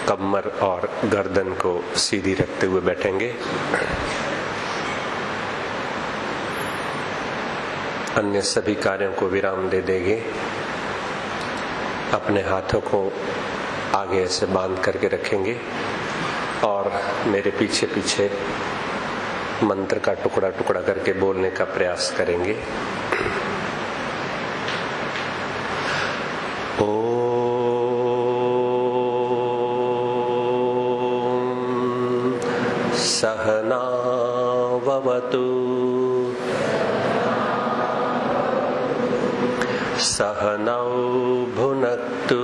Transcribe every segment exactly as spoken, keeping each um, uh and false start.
कमर और गर्दन को सीधी रखते हुए बैठेंगे। अन्य सभी कार्यों को विराम दे देंगे। अपने हाथों को आगे ऐसे बांध करके रखेंगे और मेरे पीछे पीछे मंत्र का टुकड़ा टुकड़ा करके बोलने का प्रयास करेंगे। सहना भवतु सहनौ भुनक्तु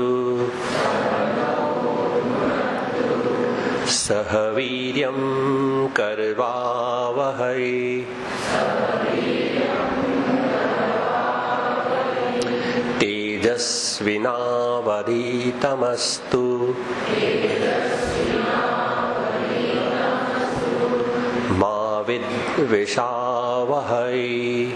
सह वीर्यं कर्वावहै तेजस्विनावधीतमस्तु मा विद्विषावहै।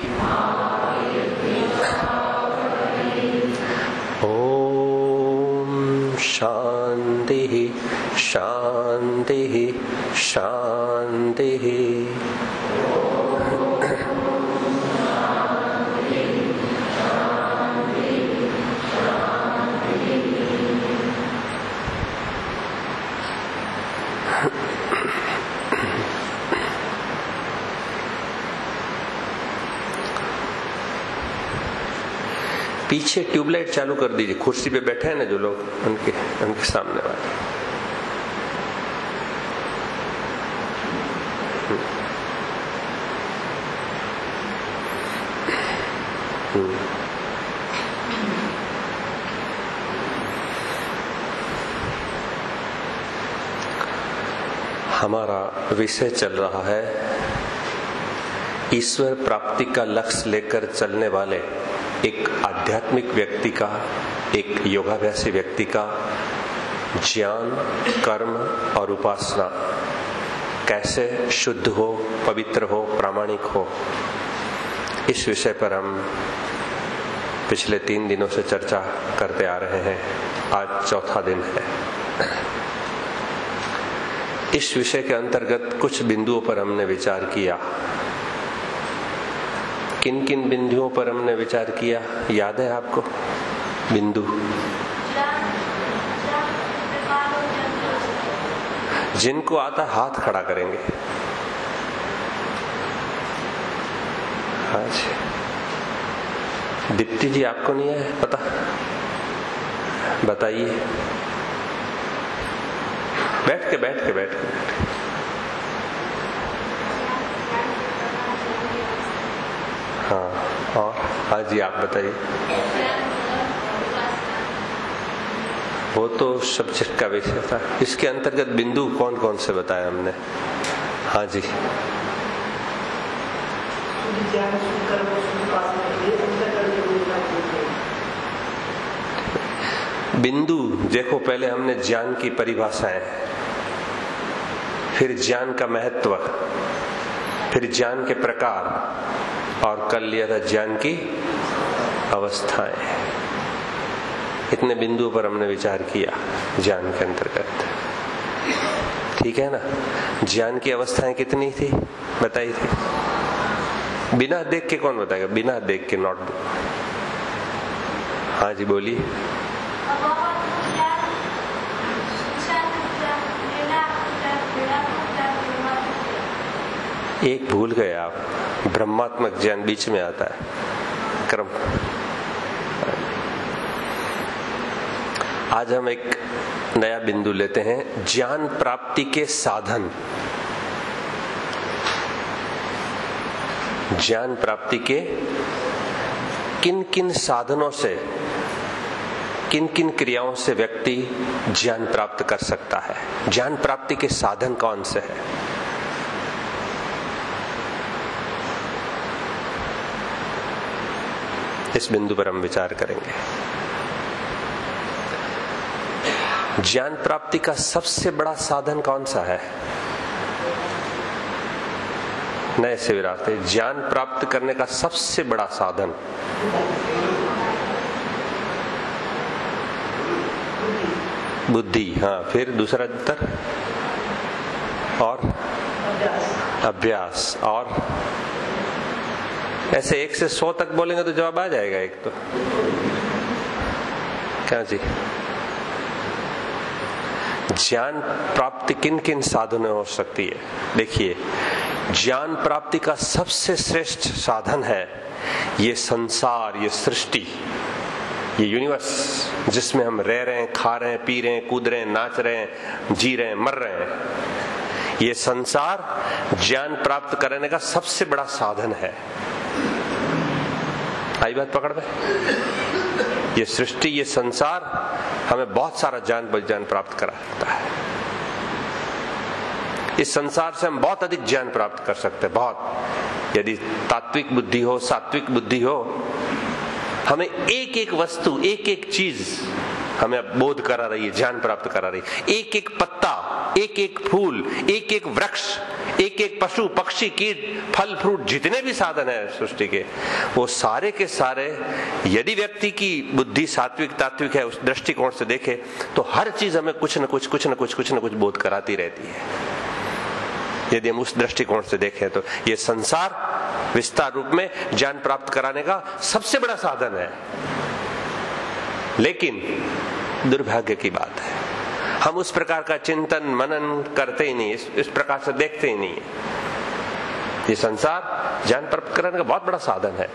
ओम शांति शांति शांति। पीछे ट्यूबलाइट चालू कर दीजिए। कुर्सी पे बैठे हैं ना जो लोग, उनके उनके सामने वाले। हमारा विषय चल रहा है ईश्वर प्राप्ति का लक्ष्य लेकर चलने वाले एक आध्यात्मिक व्यक्ति का, एक योगाभ्यासी व्यक्ति का ज्ञान, कर्म और उपासना कैसे शुद्ध हो, पवित्र हो, प्रामाणिक हो। इस विषय पर हम पिछले तीन दिनों से चर्चा करते आ रहे हैं। आज चौथा दिन है। इस विषय के अंतर्गत कुछ बिंदुओं पर हमने विचार किया। किन किन बिंदुओं पर हमने विचार किया, याद है आपको? बिंदु जिनको आता हाथ खड़ा करेंगे। हाँ जी, दीप्ति जी आपको नहीं है पता? बताइए। बैठ के बैठ के बैठ के बैठ के हाँ, और हाँ जी आप बताइए। वो तो सब्जेक्ट का विषय था। इसके अंतर्गत बिंदु कौन कौन से बताए हमने? हाँ जी, बिंदु देखो, पहले हमने ज्ञान की परिभाषाएं, फिर ज्ञान का महत्व, फिर ज्ञान के प्रकार, और कल लिया था ज्ञान की अवस्थाएं। इतने बिंदुओं पर हमने विचार किया ज्ञान के अंतर्गत। ठीक है ना? ज्ञान की अवस्थाएं कितनी थी बताई थी? बिना देख के कौन बताएगा? बिना देख के नोटबुक। हाँ जी बोलिए। एक भूल गए आप, ब्रह्मात्मक ज्ञान बीच में आता है। क्रम। आज हम एक नया बिंदु लेते हैं, ज्ञान प्राप्ति के साधन। ज्ञान प्राप्ति के किन किन साधनों से, किन किन क्रियाओं से व्यक्ति ज्ञान प्राप्त कर सकता है। ज्ञान प्राप्ति के साधन कौन से हैं? इस बिंदु पर हम विचार करेंगे। ज्ञान प्राप्ति का सबसे बड़ा साधन कौन सा है? नए से विरासते ज्ञान प्राप्त करने का सबसे बड़ा साधन बुद्धि, हाँ, फिर दूसरा उत्तर और अभ्यास। और ऐसे एक से सौ तक बोलेंगे तो जवाब आ जाएगा एक तो। क्या जी? ज्ञान प्राप्ति किन किन साधनों हो सकती है? देखिए, ज्ञान प्राप्ति का सबसे श्रेष्ठ साधन है ये संसार, ये सृष्टि, ये यूनिवर्स जिसमें हम रह रहे हैं, खा रहे हैं, पी रहे हैं, कूद रहे हैं, नाच रहे हैं, जी रहे हैं, मर रहे हैं। ये संसार ज्ञान प्राप्त करने का सबसे बड़ा साधन है। आई बात पकड़ में? ये सृष्टि, ये संसार हमें बहुत सारा ज्ञान ज्ञान प्राप्त कराता है। इस संसार से हम बहुत अधिक ज्ञान प्राप्त कर सकते हैं, बहुत। यदि तात्विक बुद्धि हो, सात्विक बुद्धि हो, हमें एक एक वस्तु, एक एक चीज हमें बोध करा रही है, ज्ञान प्राप्त करा रही है। एक एक पत्ता, एक एक फूल, एक एक वृक्ष, एक एक पशु पक्षी कीट फल फ्रूट, जितने भी साधन है सृष्टि के, वो सारे के सारे यदि व्यक्ति की बुद्धि सात्विक तात्विक है, उस दृष्टिकोण से देखे तो हर चीज हमें कुछ न कुछ कुछ न कुछ कुछ न कुछ बोध कराती रहती है। यदि हम उस दृष्टिकोण से देखें तो ये संसार विस्तार रूप में ज्ञान प्राप्त कराने का सबसे बड़ा साधन है। लेकिन दुर्भाग्य की बात है, हम उस प्रकार का चिंतन मनन करते ही नहीं, इस, इस प्रकार से देखते ही नहीं है। ये संसार ज्ञान प्राप्त कराने का बहुत बड़ा साधन है।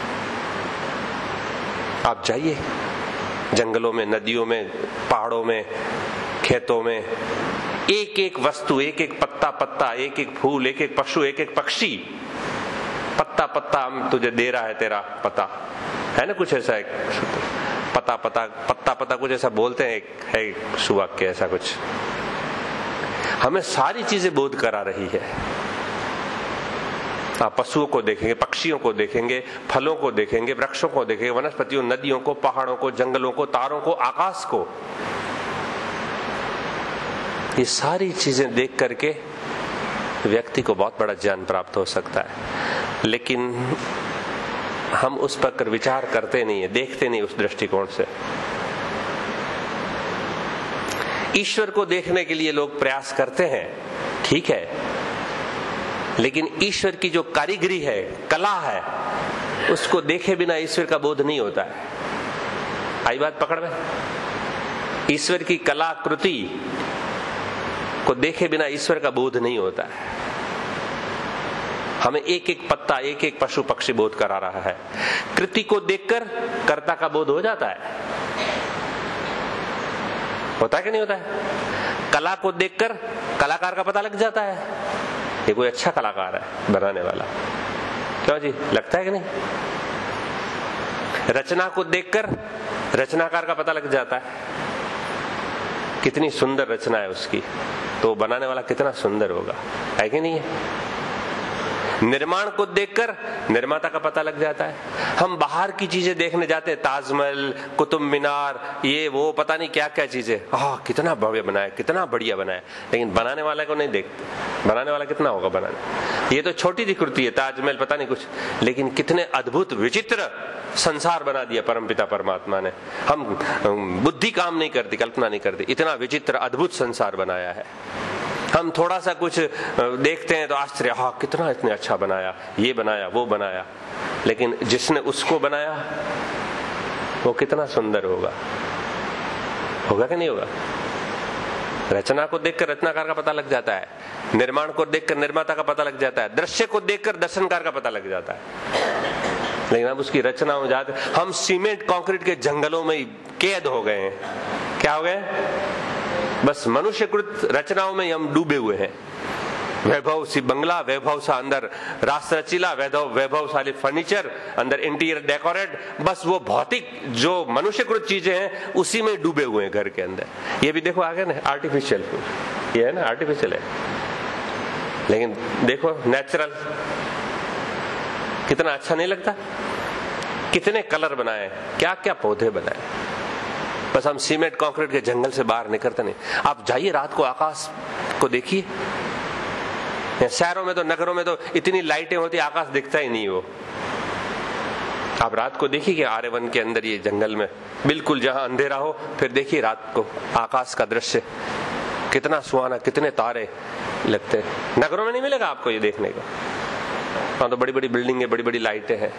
आप जाइए जंगलों में, नदियों में, पहाड़ों में, खेतों में, एक एक वस्तु, एक एक पत्ता पत्ता, एक एक फूल, एक एक पशु, एक एक पक्षी, पत्ता पत्ता हम तुझे दे रहा है तेरा पता, है ना? कुछ ऐसा एक पता पता पत्ता पता कुछ ऐसा बोलते हैं, एक है सुवाक्य ऐसा कुछ। हमें सारी चीजें बोध करा रही है। आप पशुओं को देखेंगे, पक्षियों को देखेंगे, फलों को देखेंगे, वृक्षों को देखेंगे, वनस्पतियों, नदियों को, पहाड़ों को, जंगलों को, तारों को, आकाश को। ये सारी चीजें देख करके व्यक्ति को बहुत बड़ा ज्ञान प्राप्त हो सकता है, लेकिन हम उस पर विचार करते नहीं है, देखते नहीं उस दृष्टिकोण से। ईश्वर को देखने के लिए लोग प्रयास करते हैं, ठीक है, लेकिन ईश्वर की जो कारीगरी है, कला है, उसको देखे बिना ईश्वर का बोध नहीं होता है। आई बात पकड़ में? ईश्वर की कलाकृति को देखे बिना ईश्वर का बोध नहीं होता है। हमें एक एक पत्ता, एक एक पशु पक्षी बोध करा रहा है। कृति को देखकर कर्ता का बोध हो जाता है, होता है कि नहीं होता है? कला को देखकर कलाकार का पता लग जाता है, ये कोई अच्छा कलाकार है बनाने वाला। क्यों जी, लगता है कि नहीं? रचना को देखकर रचनाकार का पता लग जाता है, कितनी सुंदर रचना है उसकी, तो बनाने वाला कितना सुंदर होगा, है कि नहीं है? निर्माण को देखकर निर्माता का पता लग जाता है। हम बाहर की चीजें देखने जाते हैं, ताजमहल, कुतुब मीनार, ये वो पता नहीं क्या क्या चीजें, आह कितना भव्य बनाया, कितना बढ़िया बनाया, लेकिन बनाने वाले को नहीं देखते। बनाने वाला कितना होगा बनाने? ये तो छोटी सी कृति है, ताजमहल पता नहीं कुछ, लेकिन कितने अद्भुत विचित्र संसार बना दिया परमपिता परमात्मा ने। हम बुद्धि काम नहीं करती, कल्पना नहीं करती, इतना विचित्र अद्भुत संसार बनाया है। हम थोड़ा सा कुछ देखते हैं तो आश्चर्य, हाँ कितना इतने अच्छा बनाया, ये बनाया वो बनाया, लेकिन जिसने उसको बनाया वो कितना सुंदर होगा, होगा कि नहीं होगा? रचना को देखकर रचनाकार का पता लग जाता है, निर्माण को देखकर निर्माता का पता लग जाता है, दृश्य को देखकर दर्शनकार का पता लग जाता है। लेकिन हम उसकी रचना हो जाते, हम सीमेंट कंक्रीट के जंगलों में कैद हो गए हैं। क्या हो गए? बस मनुष्यकृत रचनाओं में हम डूबे हुए हैं। वैभव सी बंगला, वैभव सा अंदर राष्ट्र रचीला, वैभव वैभवशाली फर्नीचर, अंदर इंटीरियर डेकोरेट, बस वो भौतिक जो मनुष्यकृत चीजें हैं उसी में डूबे हुए हैं घर के अंदर। ये भी देखो आगे ना, आर्टिफिशियल, ये है ना आर्टिफिशियल है, लेकिन देखो नेचुरल कितना अच्छा नहीं लगता? कितने कलर बनाए, क्या क्या पौधे बनाए, बस हम सीमेंट कंक्रीट के जंगल से बाहर निकलते नहीं। आप जाइए रात को आकाश को देखिए, शहरों में तो, नगरों में तो इतनी लाइटें होती, आकाश दिखता ही नहीं। वो आप रात को देखिए कि आर्यवन के अंदर ये जंगल में बिल्कुल जहां अंधेरा हो, फिर देखिए रात को आकाश का दृश्य कितना सुहाना, कितने तारे लगते हैं। नगरों में नहीं मिलेगा आपको ये देखने को, वहां तो बड़ी बड़ी बिल्डिंगें, बड़ी बड़ी लाइटें हैं।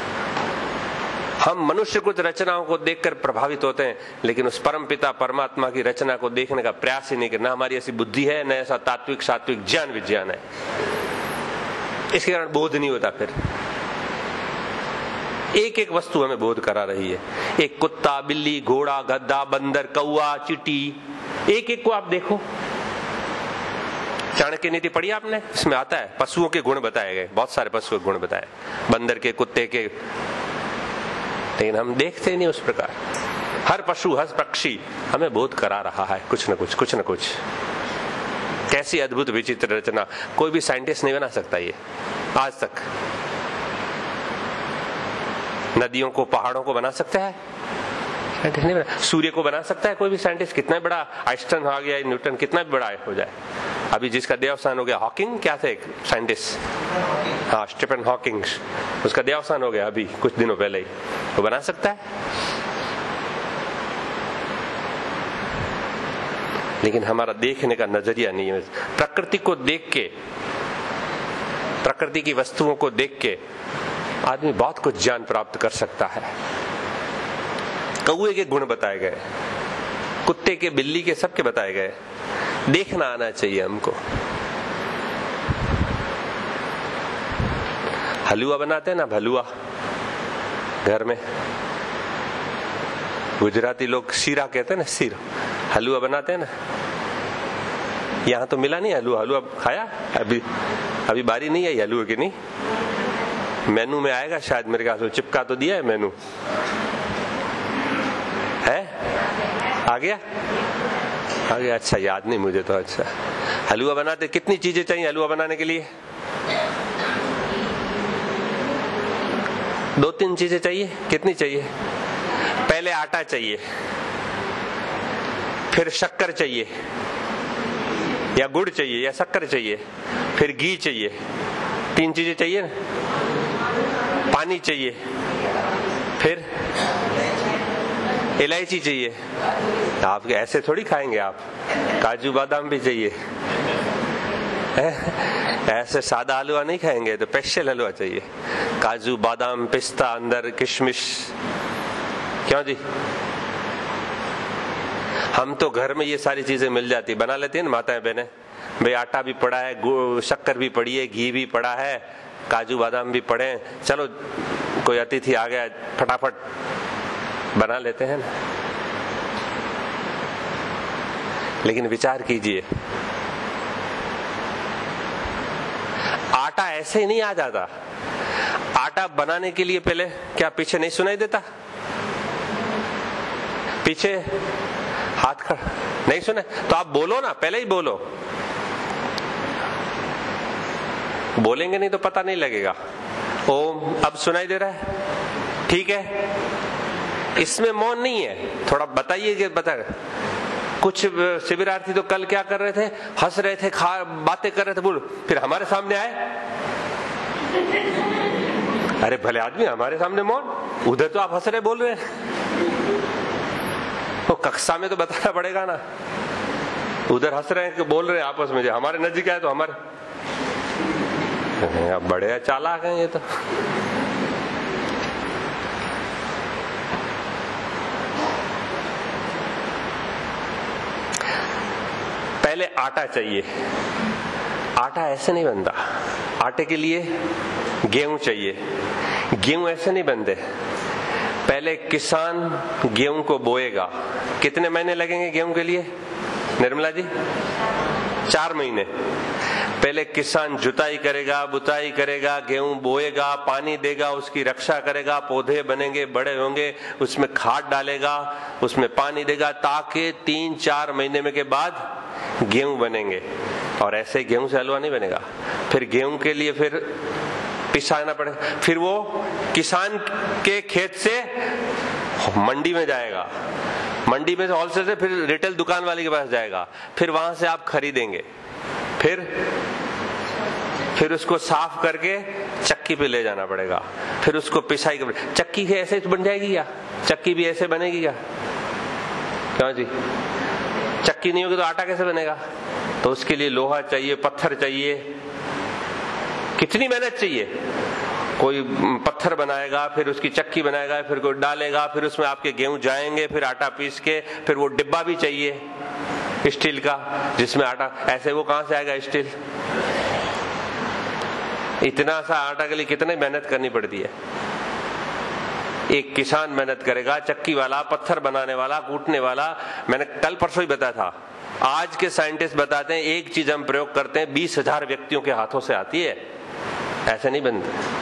हम मनुष्य कुछ रचनाओं को देखकर प्रभावित होते हैं, लेकिन उस परम पिता परमात्मा की रचना को देखने का प्रयास ही नहीं करना। हमारी ऐसी बुद्धि है, न ऐसा तात्विक सात्विक ज्ञान विज्ञान है, इसके कारण बोध नहीं होता। फिर एक एक वस्तु हमें बोध करा रही है। एक कुत्ता, बिल्ली, घोड़ा, गद्दा, बंदर, कौआ, चींटी, एक एक को आप देखो। चाणक्य नीति पढ़ी आपने? इसमें आता है पशुओं के गुण बताए गए, बहुत सारे पशुओं के गुण बताए, बंदर के, कुत्ते के, लेकिन हम देखते नहीं उस प्रकार। हर पशु, हर पक्षी हमें बोध करा रहा है कुछ न कुछ, कुछ न कुछ। कैसी अद्भुत विचित्र रचना, कोई भी साइंटिस्ट नहीं बना सकता ये आज तक। नदियों को, पहाड़ों को बना सकता है साइंटिस्ट? नहीं बना। सूर्य को बना सकता है कोई भी साइंटिस्ट? कितना बड़ा आइंस्टाइन हो गया, न्यूटन, कितना भी बड़ा हो जाए। अभी जिसका देहावसान हो गया, हॉकिंग, क्या थे एक साइंटिस्ट, हाँ स्टीफन हॉकिंग, उसका देहावसान हो गया अभी कुछ दिनों पहले ही। वो बना सकता है, लेकिन हमारा देखने का नजरिया नहीं है। प्रकृति को देख के, प्रकृति की वस्तुओं को देख के आदमी बहुत कुछ ज्ञान प्राप्त कर सकता है। कौए के गुण बताए गए, कुत्ते के, बिल्ली के, सबके बताए गए। देखना आना चाहिए हमको। हलवा बनाते हैं ना, भलुआ, घर में गुजराती लोग शीरा कहते हैं ना, सीरा, हलवा बनाते हैं ना। यहाँ तो मिला नहीं हलवा, हलवा खाया? अभी अभी बारी नहीं आई हलवे की, नहीं मेनू में आएगा शायद, मेरे ख्याल से चिपका तो दिया है मेनू, है आ गया आ गया अच्छा, याद नहीं मुझे तो। अच्छा, हलवा बनाते, कितनी चीजें चाहिए हलवा बनाने के लिए? दो तीन चीजें चाहिए। कितनी चाहिए? पहले आटा चाहिए, फिर शक्कर चाहिए या गुड़ चाहिए या शक्कर चाहिए, फिर घी चाहिए, तीन चीजें चाहिए ना। पानी चाहिए, फिर इलायची चाहिए। आप ऐसे थोड़ी खाएंगे आप, काजू बादाम भी चाहिए। ऐसे सादा हलवा नहीं खाएंगे, तो स्पेशल हलवा चाहिए, काजू बादाम पिस्ता अंदर किशमिश। क्यों जी? हम तो घर में ये सारी चीजें मिल जाती, बना लेती है ना माताएं बहनें। भाई आटा भी पड़ा है, शक्कर भी पड़ी है, घी भी पड़ा है, काजू बादाम भी पड़े, चलो कोई अतिथि आ गया फटाफट बना लेते हैं ना। लेकिन विचार कीजिए, आटा ऐसे ही नहीं आ जाता। आटा बनाने के लिए पहले क्या पीछे नहीं सुनाई देता? पीछे हाथ खड़ा नहीं सुने तो आप बोलो ना, पहले ही बोलो। बोलेंगे नहीं तो पता नहीं लगेगा। ओम, अब सुनाई दे रहा है, ठीक है। इसमें मौन नहीं है, थोड़ा बताइए कि बता। कुछ शिविरार्थी तो कल क्या कर रहे थे, हंस रहे थे, खा बातें कर रहे थे, बोल, फिर हमारे सामने आए, अरे भले आदमी हमारे सामने मौन, उधर तो आप हंस रहे बोल रहे हैं। तो कक्षा में तो बताना पड़ेगा ना, उधर हंस रहे हैं कि बोल रहे हैं आपस में, हमारे नजदीक आए तो हमारे, अब बड़े चालाक हैं ये तो। पहले आटा चाहिए। आटा ऐसे नहीं बनता, आटे के लिए गेहूं चाहिए। गेहूं ऐसे नहीं बनते। पहले किसान गेहूं को बोएगा। कितने महीने लगेंगे गेहूं के लिए निर्मला जी? चार महीने। पहले किसान जुताई करेगा, बुताई करेगा, गेहूं बोएगा, पानी देगा, उसकी रक्षा करेगा, पौधे बनेंगे, बड़े होंगे, उसमें खाद डालेगा, उसमें पानी देगा, ताकि तीन चार महीने में के बाद गेहूं बनेंगे। और ऐसे गेहूं से हलवा नहीं बनेगा। फिर गेहूं के लिए फिर पिसाना पड़ेगा, फिर वो किसान के खेत से मंडी में जाएगा, मंडी में से होलसेल से फिर रिटेल दुकान वाले के पास जाएगा, फिर वहां से आप खरीदेंगे, फिर फिर उसको साफ करके चक्की पे ले जाना पड़ेगा, फिर उसको पिसाई कर, चक्की के ऐसे बन जाएगी क्या? चक्की भी ऐसे बनेगी क्या? क्यों जी? चक्की नहीं होगी तो आटा कैसे बनेगा? तो उसके लिए लोहा चाहिए, पत्थर चाहिए, कितनी मेहनत चाहिए। कोई पत्थर बनाएगा, फिर उसकी चक्की बनाएगा, फिर कोई डालेगा, फिर उसमें आपके गेहूं जाएंगे, फिर आटा पीस के, फिर वो डिब्बा भी चाहिए स्टील का जिसमें आटा, ऐसे वो कहां से आएगा स्टील? इतना सा आटा के लिए कितनी मेहनत करनी पड़ती है। एक किसान मेहनत करेगा, चक्की वाला, पत्थर बनाने वाला, कूटने वाला। मैंने कल परसों ही बताया था, आज के साइंटिस्ट बताते हैं एक चीज हम प्रयोग करते हैं बीस हजार व्यक्तियों के हाथों से आती है, ऐसे नहीं बनती।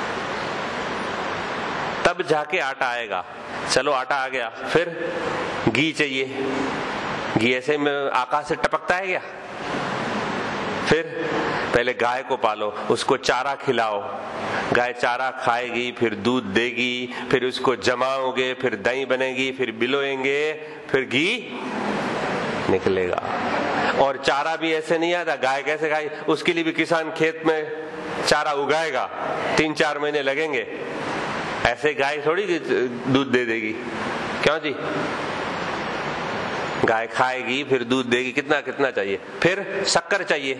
तब जाके आटा आएगा। चलो आटा आ गया, फिर घी चाहिए। घी ऐसे में आकाश से टपकता है क्या? फिर पहले गाय को पालो, उसको चारा खिलाओ, गाय चारा खाएगी, फिर दूध देगी, फिर उसको जमाओगे, फिर दही बनेगी, फिर बिलोएंगे, फिर घी निकलेगा। और चारा भी ऐसे नहीं आता, गाय कैसे खाई? उसके लिए भी किसान खेत में चारा उगाएगा, तीन चार महीने लगेंगे। ऐसे गाय थोड़ी दूध दे देगी। क्यों जी? गाय खाएगी, फिर दूध देगी, कितना कितना चाहिए। फिर शक्कर चाहिए।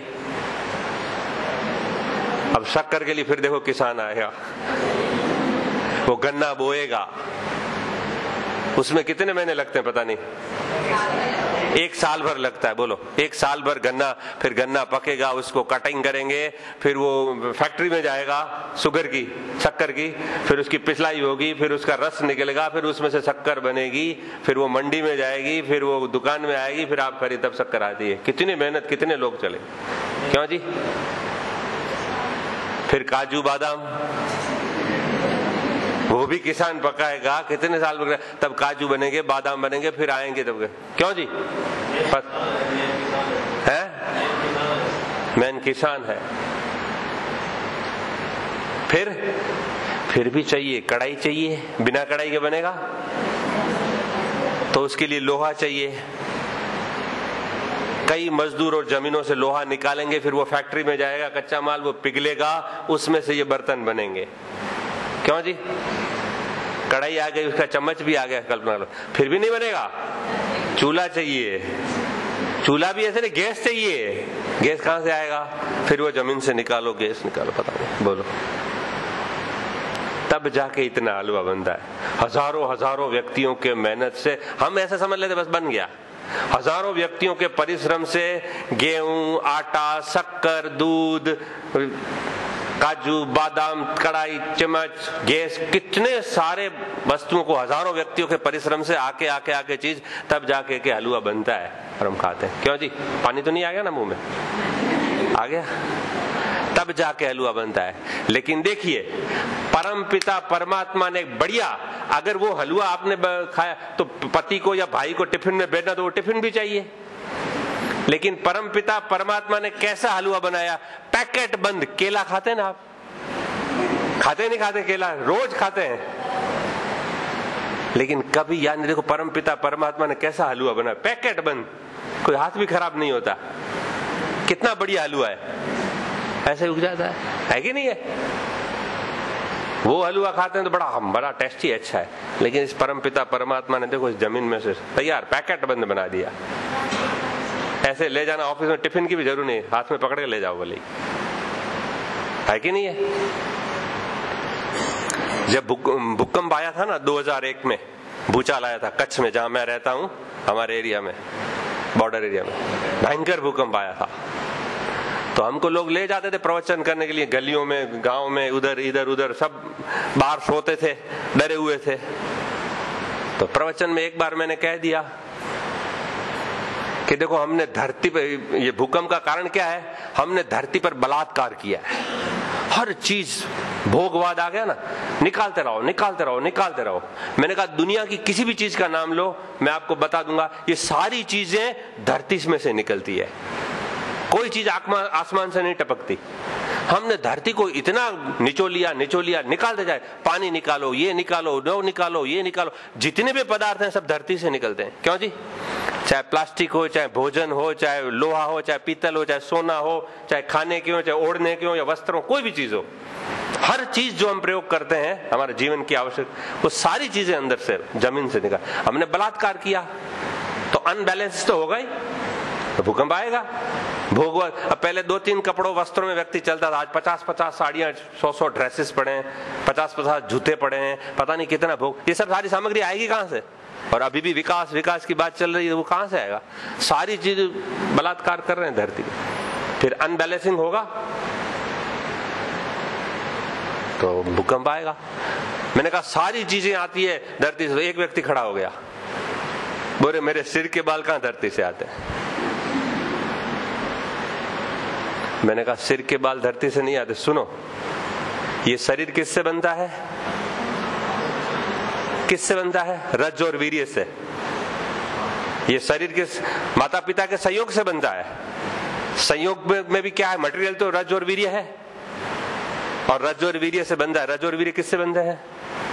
अब शक्कर के लिए फिर देखो किसान आएगा, वो गन्ना बोएगा, उसमें कितने महीने लगते हैं पता नहीं, एक साल भर लगता है। बोलो, एक साल भर गन्ना, फिर गन्ना पकेगा, उसको कटिंग करेंगे, फिर वो फैक्ट्री में जाएगा शुगर की, शक्कर की, फिर उसकी पिसलाई होगी, फिर उसका रस निकलेगा, फिर उसमें से शक्कर बनेगी, फिर वो मंडी में जाएगी, फिर वो दुकान में आएगी, फिर आप खरीद, तब शक्कर आती है। कितनी मेहनत, कितने लोग चले। क्यों जी? फिर काजू बादाम, वो भी किसान पकाएगा, कितने साल पकाएगा, तब काजू बनेंगे, बादाम बनेंगे, फिर आएंगे तब। क्यों जी? बस है, मैन किसान है। फिर फिर भी चाहिए, कढ़ाई चाहिए, बिना कढ़ाई के बनेगा? तो उसके लिए लोहा चाहिए। कई मजदूर और जमीनों से लोहा निकालेंगे, फिर वो फैक्ट्री में जाएगा, कच्चा माल वो पिघलेगा, उसमें से ये बर्तन बनेंगे। क्यों जी? कढ़ाई आ गई, उसका चम्मच भी आ गया, कल्पना लो, फिर भी नहीं बनेगा। चूल्हा चाहिए, चूल्हा भी ऐसे नहीं, गैस चाहिए। गैस कहां से आएगा? फिर वो जमीन से निकालो, गैस निकालो, पता नहीं, बोलो, तब जाके इतना हलवा बनता है। हजारों हजारों व्यक्तियों के मेहनत से, हम ऐसा समझ लेते बस बन गया। हजारों व्यक्तियों के परिश्रम से गेहूं, आटा, शक्कर, दूध, काजू, बादाम, कढ़ाई, चम्मच, गैस, कितने सारे वस्तुओं को हजारों व्यक्तियों के परिश्रम से आके आके आके चीज, तब जाके के हलवा बनता है और हम खाते हैं। क्यों जी? पानी तो नहीं आ गया ना मुंह में? आ गया, तब जाके हलवा बनता है। लेकिन देखिए, परम पिता परमात्मा ने बढ़िया, अगर वो हलवा आपने खाया तो पति को या भाई को टिफिन में भेजना, तो वो टिफिन भी चाहिए। लेकिन परम पिता परमात्मा ने कैसा हलवा बनाया? पैकेट बंद। केला खाते हैं ना आप? खाते नहीं खाते? केला रोज खाते हैं, लेकिन कभी याद नहीं। देखो परम पिता परमात्मा ने कैसा हलवा बनाया, पैकेट बंद, कोई हाथ भी खराब नहीं होता। कितना बढ़िया हलवा है, ऐसे उग जाता है, है कि नहीं है? वो हलवा खाते हैं तो बड़ा बड़ा टेस्टी, अच्छा है। लेकिन इस परम पिता परमात्मा ने देखो इस जमीन में से तैयार पैकेट बंद बना दिया। ऐसे ले जाना ऑफिस में, टिफिन की भी जरूर नहीं, हाथ में पकड़ के ले जाओ बोले, है कि नहीं है? जब भूकंप आया था ना दो हज़ार एक में, भूचाल आया था कच्छ में, जहां मैं रहता हूं, हमारे एरिया में, बॉर्डर एरिया में भयंकर भूकंप आया था। तो हमको लोग ले जाते थे प्रवचन करने के लिए, गलियों में, गांव में, उधर इधर उधर, सब बाहर सोते थे, डरे हुए थे। तो प्रवचन में एक बार मैंने कह दिया कि देखो, हमने धरती पर, ये भूकंप का कारण क्या है? हमने धरती पर बलात्कार किया है। हर चीज भोगवाद आ गया ना, निकालते रहो निकालते रहो निकालते रहो। मैंने कहा दुनिया की किसी भी चीज का नाम लो, मैं आपको बता दूंगा, ये सारी चीजें धरती में से निकलती है। कोई चीज आसमान से नहीं टपकती। हमने धरती को इतना निचोलिया निचोलिया निकालते जाए, पानी निकालो, ये निकालो, नो निकालो, ये निकालो, जितने भी पदार्थ हैं सब धरती से निकलते हैं। क्यों जी? चाहे प्लास्टिक हो, चाहे भोजन हो, चाहे लोहा हो, चाहे पीतल हो, चाहे सोना हो, चाहे खाने के हो, चाहे ओढ़ने के हो या वस्त्र हो, कोई भी चीज हो, हर चीज जो हम प्रयोग करते हैं हमारे जीवन की आवश्यक, वो सारी चीजें अंदर से जमीन से निकाल। हमने बलात्कार किया तो अनबैलेंस तो होगा ही, तो भूकंप आएगा। भोग अब पहले दो तीन कपड़ों वस्त्रों में व्यक्ति चलता था, आज पचास पचास साड़ियां, सौ सौ ड्रेसेस पड़े हैं, पचास पचास जूते पड़े हैं, पता नहीं कितना भोग। ये सब सारी सामग्री आएगी कहां से? और अभी भी विकास विकास की बात चल रही है, वो कहां से आएगा? सारी चीज बलात्कार कर रहे हैं धरती पे। फिर अनबैलेंसिंग होगा तो भूकंप आएगा। मैंने कहा सारी चीजें आती है धरती से। एक व्यक्ति खड़ा हो गया, बोले मेरे सिर के बाल कहां धरती से आते हैं? मैंने कहा सिर के बाल धरती से नहीं आते। सुनो, ये शरीर किससे बनता है? किससे बनता है? रज और वीर्य से। ये शरीर किस माता पिता के संयोग से बनता है। संयोग में भी क्या है? मटेरियल तो रज और वीर्य है, और रज और वीर्य से बनता है। रज और वीर्य किससे बनता है?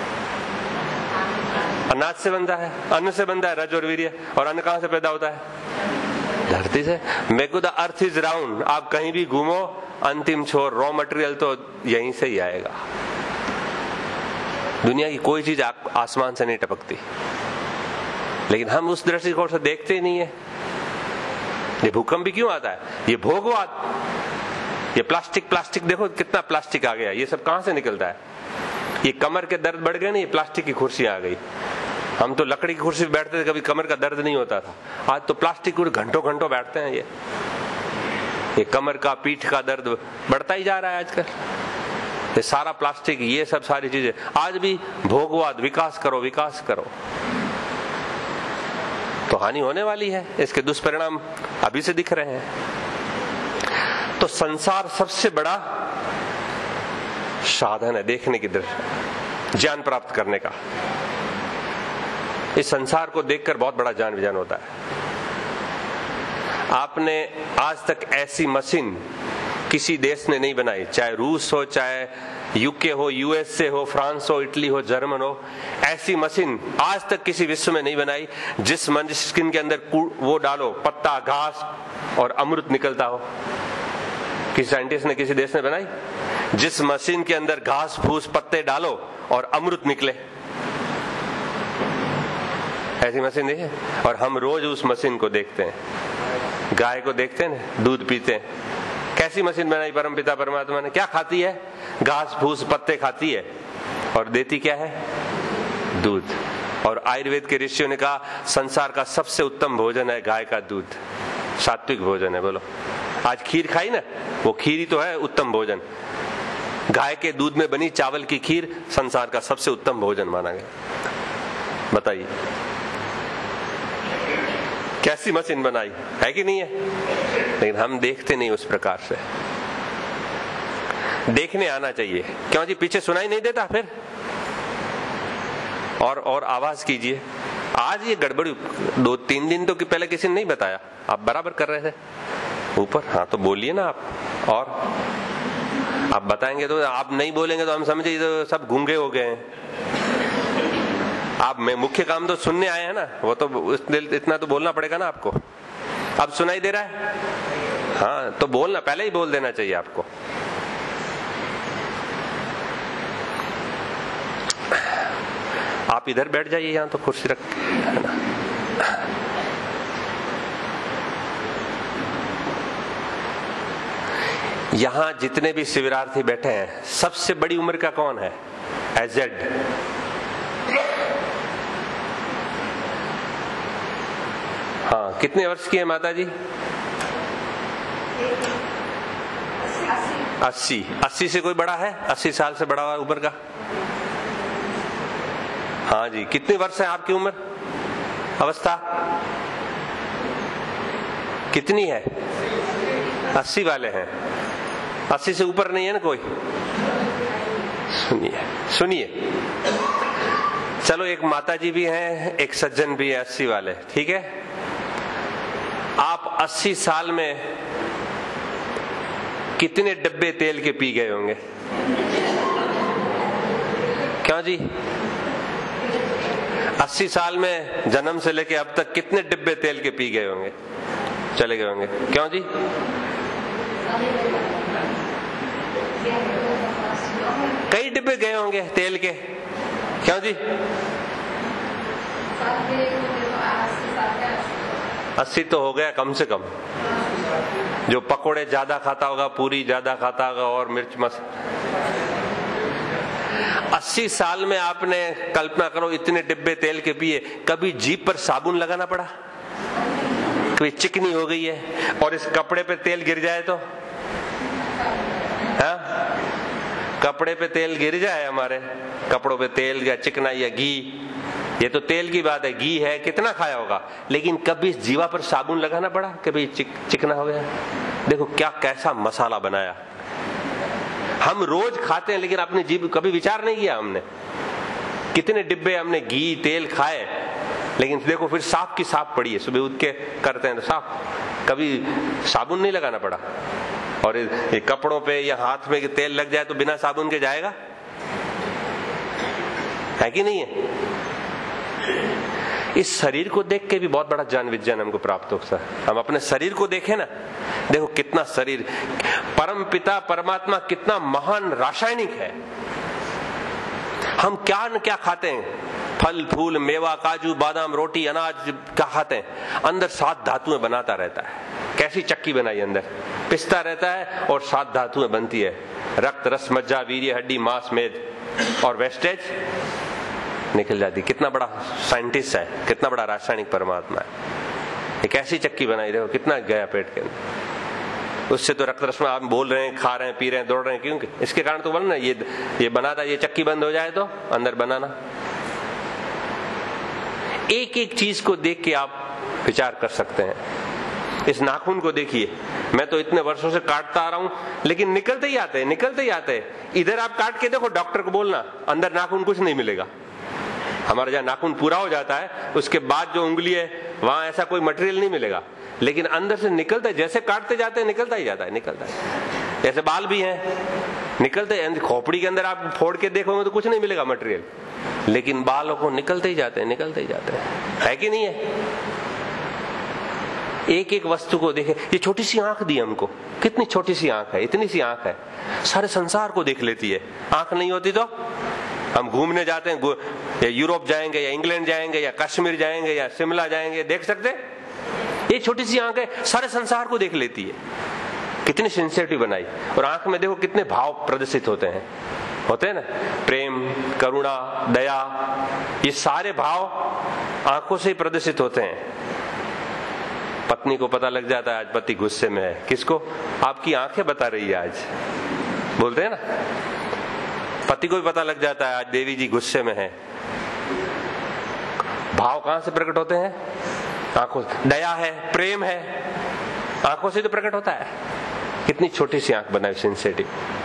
अनाज से बनता है, अन्न से बनता है रज और वीर्य। और अन्न कहां से पैदा होता है? धरती से। मेको द अर्थ इज राउंड। आप कहीं भी घूमो, अंतिम छोर रॉ मटेरियल तो यहीं से ही आएगा। दुनिया की कोई चीज आसमान से नहीं टपकती, लेकिन हम उस दृष्टिकोण से देखते ही नहीं है। ये भूकंप भी क्यों आता है? ये भोगवाद, ये प्लास्टिक प्लास्टिक देखो कितना प्लास्टिक आ गया। ये सब कहां से निकलता है? ये कमर के दर्द बढ़ गए ना, ये प्लास्टिक की कुर्सी आ गई। हम तो लकड़ी की कुर्सी पे बैठते थे, कभी कमर का दर्द नहीं होता था। आज तो प्लास्टिक की घंटों घंटों बैठते हैं। ये ये कमर का, पीठ का दर्द बढ़ता ही जा रहा है आजकल। ये सारा प्लास्टिक, ये सब सारी चीजें। आज भी भोगवाद, विकास करो विकास करो, तो हानि होने वाली है। इसके दुष्परिणाम अभी से दिख रहे हैं। तो संसार सबसे बड़ा साधन है देखने की दृष्टि, ज्ञान प्राप्त करने का। इस संसार को देखकर बहुत बड़ा ज्ञान विज्ञान होता है। आपने आज तक ऐसी मशीन किसी देश ने नहीं बनाई, चाहे रूस हो, चाहे यूके हो, यूएसए हो, फ्रांस हो, इटली हो, जर्मन हो, ऐसी मशीन आज तक किसी विश्व में नहीं बनाई जिस मशीन के अंदर वो डालो पत्ता, घास और अमृत निकलता हो। किसी साइंटिस्ट ने, किसी देश ने बनाई जिस मशीन के अंदर घास फूस पत्ते डालो और अमृत निकले? ऐसी मशीन नहीं है। और हम रोज उस मशीन को देखते हैं। गाय को देखते हैं ना, दूध पीते हैं। कैसी मशीन बनाई परमपिता परमात्मा ने? क्या खाती है? घास फूस पत्ते खाती है, और देती क्या है? दूध। और आयुर्वेद के ऋषियों ने कहा संसार का सबसे उत्तम भोजन है गाय का दूध, सात्विक भोजन है। बोलो, आज खीर खाई ना, वो खीर ही तो है उत्तम भोजन। गाय के दूध में बनी चावल की खीर संसार का सबसे उत्तम भोजन माना गया। बताइए कैसी मशीन बनाई है कि नहीं है? लेकिन हम देखते नहीं उस प्रकार से। देखने आना चाहिए। क्यों जी? पीछे सुनाई नहीं देता फिर? और और आवाज कीजिए। आज ये गड़बड़ी दो तीन दिन तो कि पहले किसी ने नहीं बताया, आप बराबर कर रहे थे ऊपर। हाँ तो बोलिए ना आप, और आप बताएंगे तो, आप नहीं बोलेंगे तो हम समझे तो सब गूंगे हो गए हैं। आप में मुख्य काम तो सुनने आए हैं ना, वो तो इतना तो बोलना पड़ेगा ना आपको। अब सुनाई दे रहा है? हाँ तो बोलना, पहले ही बोल देना चाहिए आपको। आप इधर बैठ जाइए, यहां तो कुर्सी रख है ना। यहां जितने भी शिविरार्थी बैठे हैं, सबसे बड़ी उम्र का कौन है? एजेड। हाँ, कितने वर्ष की है माता जी? अस्सी। अस्सी से कोई बड़ा है? अस्सी साल से बड़ा उम्र का? हाँ जी। कितने वर्ष है आपकी उम्र, अवस्था कितनी है? अस्सी वाले हैं। अस्सी से ऊपर नहीं है ना कोई? सुनिए सुनिए, चलो एक माता जी भी हैं, एक सज्जन भी है अस्सी वाले, ठीक है। आप अस्सी साल में कितने डब्बे तेल के पी गए होंगे? क्यों जी? अस्सी साल में जन्म से लेके अब तक कितने डिब्बे तेल के पी गए होंगे, चले गए होंगे? क्यों जी? कई डिब्बे गए होंगे तेल के। क्यों जी? अस्सी तो हो गया कम से कम। जो पकोड़े ज्यादा खाता होगा, पूरी ज्यादा खाता होगा और मिर्च मस अस्सी साल में आपने कल्पना करो इतने डिब्बे तेल के पिए, कभी जीभ पर साबुन लगाना पड़ा? कभी चिकनी हो गई है और इस कपड़े पे तेल गिर जाए तो? हा? कपड़े पे तेल गिर जाए, हमारे कपड़ों पे तेल या चिकना या घी, ये तो तेल की बात है, घी है कितना खाया होगा, लेकिन कभी जीवा पर साबुन लगाना पड़ा? कभी चिक, चिकना हो गया? देखो क्या कैसा मसाला बनाया। हम रोज खाते हैं लेकिन अपनी जीभ कभी विचार नहीं किया हमने। कितने डिब्बे हमने घी तेल खाए, लेकिन देखो फिर साफ की साफ पड़ी है। सुबह उठ के करते हैं तो साफ, कभी साबुन नहीं लगाना पड़ा। और ये कपड़ों पे या हाथ में तेल लग जाए तो बिना साबुन के जाएगा? है कि नहीं है? इस शरीर को देख के भी बहुत बड़ा ज्ञान विज्ञान हमको प्राप्त होता है। हम अपने शरीर को देखें ना, देखो कितना शरीर, परम पिता परमात्मा कितना महान रासायनिक है। हम क्या न क्या खाते हैं, फल फूल मेवा काजू बादाम रोटी अनाज क्या खाते हैं, अंदर सात धातुएं बनाता रहता है। कैसी चक्की बनाई, अंदर पिसता रहता है और सात धातुएं बनती है, रक्त रस मज्जा वीर्य हड्डी मांस मेद, और वेस्टेज निकल जाती। कितना बड़ा साइंटिस्ट है, कितना बड़ा रासायनिक परमात्मा है। एक ऐसी चक्की बनाई, देखो कितना गया पेट के अंदर। उससे तो रक्त रस में आप बोल रहे हैं, खा रहे हैं, पी रहे हैं, दौड़ रहे हैं, क्योंकि इसके कारण तो बोलना ये ये बनाता, ये चक्की बंद हो जाए तो अंदर बनाना। एक एक चीज को देख के आप विचार कर सकते हैं। इस नाखून को देखिए, मैं तो इतने वर्षों से काटता आ रहा हूं, लेकिन निकलते ही आते हैं, निकलते ही आते हैं। इधर आप काट के देखो, डॉक्टर को बोलना अंदर नाखून कुछ नहीं मिलेगा। हमारा जहाँ नाखून पूरा हो जाता है उसके बाद जो उंगली है वहां ऐसा कोई मटेरियल नहीं मिलेगा, लेकिन अंदर से निकलता है, जैसे काटते जाते हैं निकलता ही जाता है, निकलता है। ऐसे बाल भी हैं, निकलते हैं। खोपड़ी के अंदर आप फोड़ के देखोगे तो कुछ नहीं मिलेगा मटेरियल, लेकिन बालों को निकलते ही जाते हैं, निकलते ही जाते हैं। है कि नहीं है? एक एक वस्तु को देखे। ये छोटी सी आंख दी हमको, कितनी छोटी सी आंख है, इतनी सी आंख है, सारे संसार को देख लेती है। आंख नहीं होती तो हम घूमने जाते हैं, या यूरोप जाएंगे या इंग्लैंड जाएंगे या कश्मीर जाएंगे या शिमला जाएंगे, देख सकते? ये छोटी सी आंख है, सारे संसार को देख लेती है। कितनी सेंसिटिव बनाई। और आंख में देखो कितने भाव प्रदर्शित होते हैं, होते हैं ना, प्रेम करुणा दया, ये सारे भाव आंखों से ही प्रदर्शित होते हैं। पत्नी को पता लग जाता है आज पति गुस्से में है, किसको? आपकी आंखें बता रही है आज, बोलते हैं ना। पति को भी पता लग जाता है आज देवी जी गुस्से में है। भाव कहां से प्रकट होते हैं? आंखों से। दया है, प्रेम है, आंखों से तो प्रकट होता है। कितनी छोटी सी आंख बनाई, सेंसिटिव।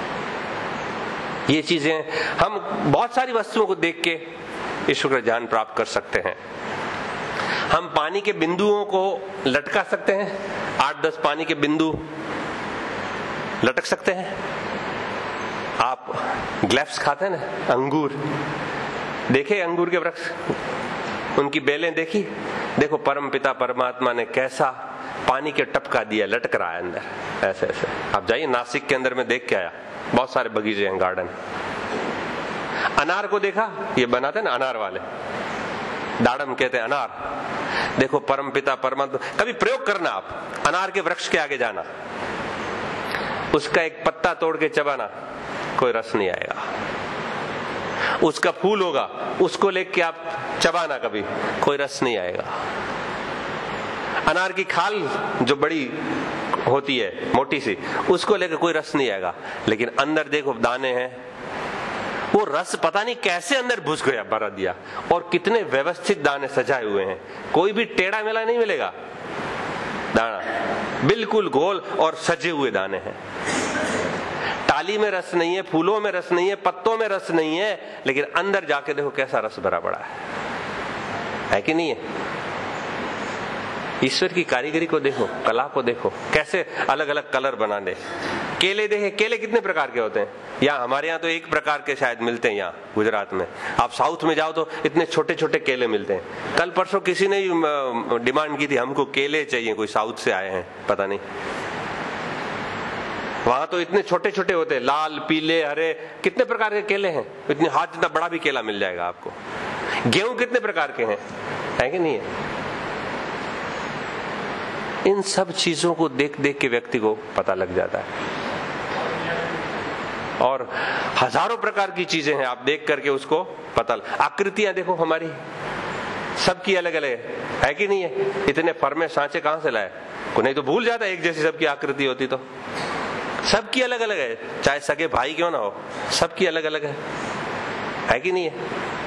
ये चीजें हम बहुत सारी वस्तुओं को देख के ईश्वर का ज्ञान प्राप्त कर सकते हैं। हम पानी के बिंदुओं को लटका सकते हैं, आठ दस पानी के बिंदु लटक सकते हैं। आप ग्रेप्स खाते हैं ना, अंगूर देखे, अंगूर के वृक्ष, उनकी बेलें देखी? देखो परम पिता परमात्मा ने कैसा पानी के टपका दिया, लटक रहा है अंदर ऐसे ऐसे। आप जाइए नासिक के अंदर में देख के आया, बहुत सारे बगीचे हैं, गार्डन। अनार को देखा, ये बनाते हैं ना अनार वाले, दाड़म कहते हैं अनार। देखो परम पिता परमात्मा, कभी प्रयोग करना आप, अनार के वृक्ष के आगे जाना, उसका एक पत्ता तोड़ के चबाना, कोई रस नहीं आएगा। उसका फूल होगा, उसको लेके आप चबाना, कभी कोई रस नहीं आएगा। अनार की खाल जो बड़ी होती है मोटी सी, उसको लेकर कोई रस नहीं आएगा। लेकिन अंदर देखो दाने हैं, वो रस पता नहीं कैसे अंदर घुस गया, भरा दिया, और कितने व्यवस्थित दाने सजाए हुए हैं, कोई भी टेढ़ा मेला नहीं मिलेगा दाना, बिल्कुल गोल और सजे हुए दाने हैं। टाली में रस नहीं है, फूलों में रस नहीं है, पत्तों में रस नहीं है, लेकिन अंदर जाके देखो कैसा रस भरा पड़ा है, है कि नहीं है? ईश्वर की कारीगरी को देखो, कला को देखो, कैसे अलग अलग कलर बना दे। केले देखे, केले कितने प्रकार के होते हैं? यहाँ हमारे यहाँ तो एक प्रकार के शायद मिलते हैं, यहाँ गुजरात में। आप साउथ में जाओ तो इतने छोटे छोटे केले मिलते हैं। कल परसों किसी ने डिमांड की थी, हमको केले चाहिए, कोई साउथ से आए हैं पता नहीं। वहां तो इतने छोटे छोटे होते हैं, लाल पीले हरे, कितने प्रकार के केले हैं। इतने हाथ जितना बड़ा भी केला मिल जाएगा आपको। गेहूं कितने प्रकार के हैं, है कि नहीं है? इन सब चीजों को देख देख के व्यक्ति को पता लग जाता है। और हजारों प्रकार की चीजें हैं, आप देख करके उसको पता। आकृतियां देखो हमारी, सबकी अलग अलग है, है कि नहीं है? इतने फर्मे सांचे कहां से लाए? को नहीं तो भूल जाता एक जैसी सबकी आकृति होती तो। सबकी अलग अलग है, चाहे सगे भाई क्यों ना हो, सबकी अलग अलग है, है कि नहीं है?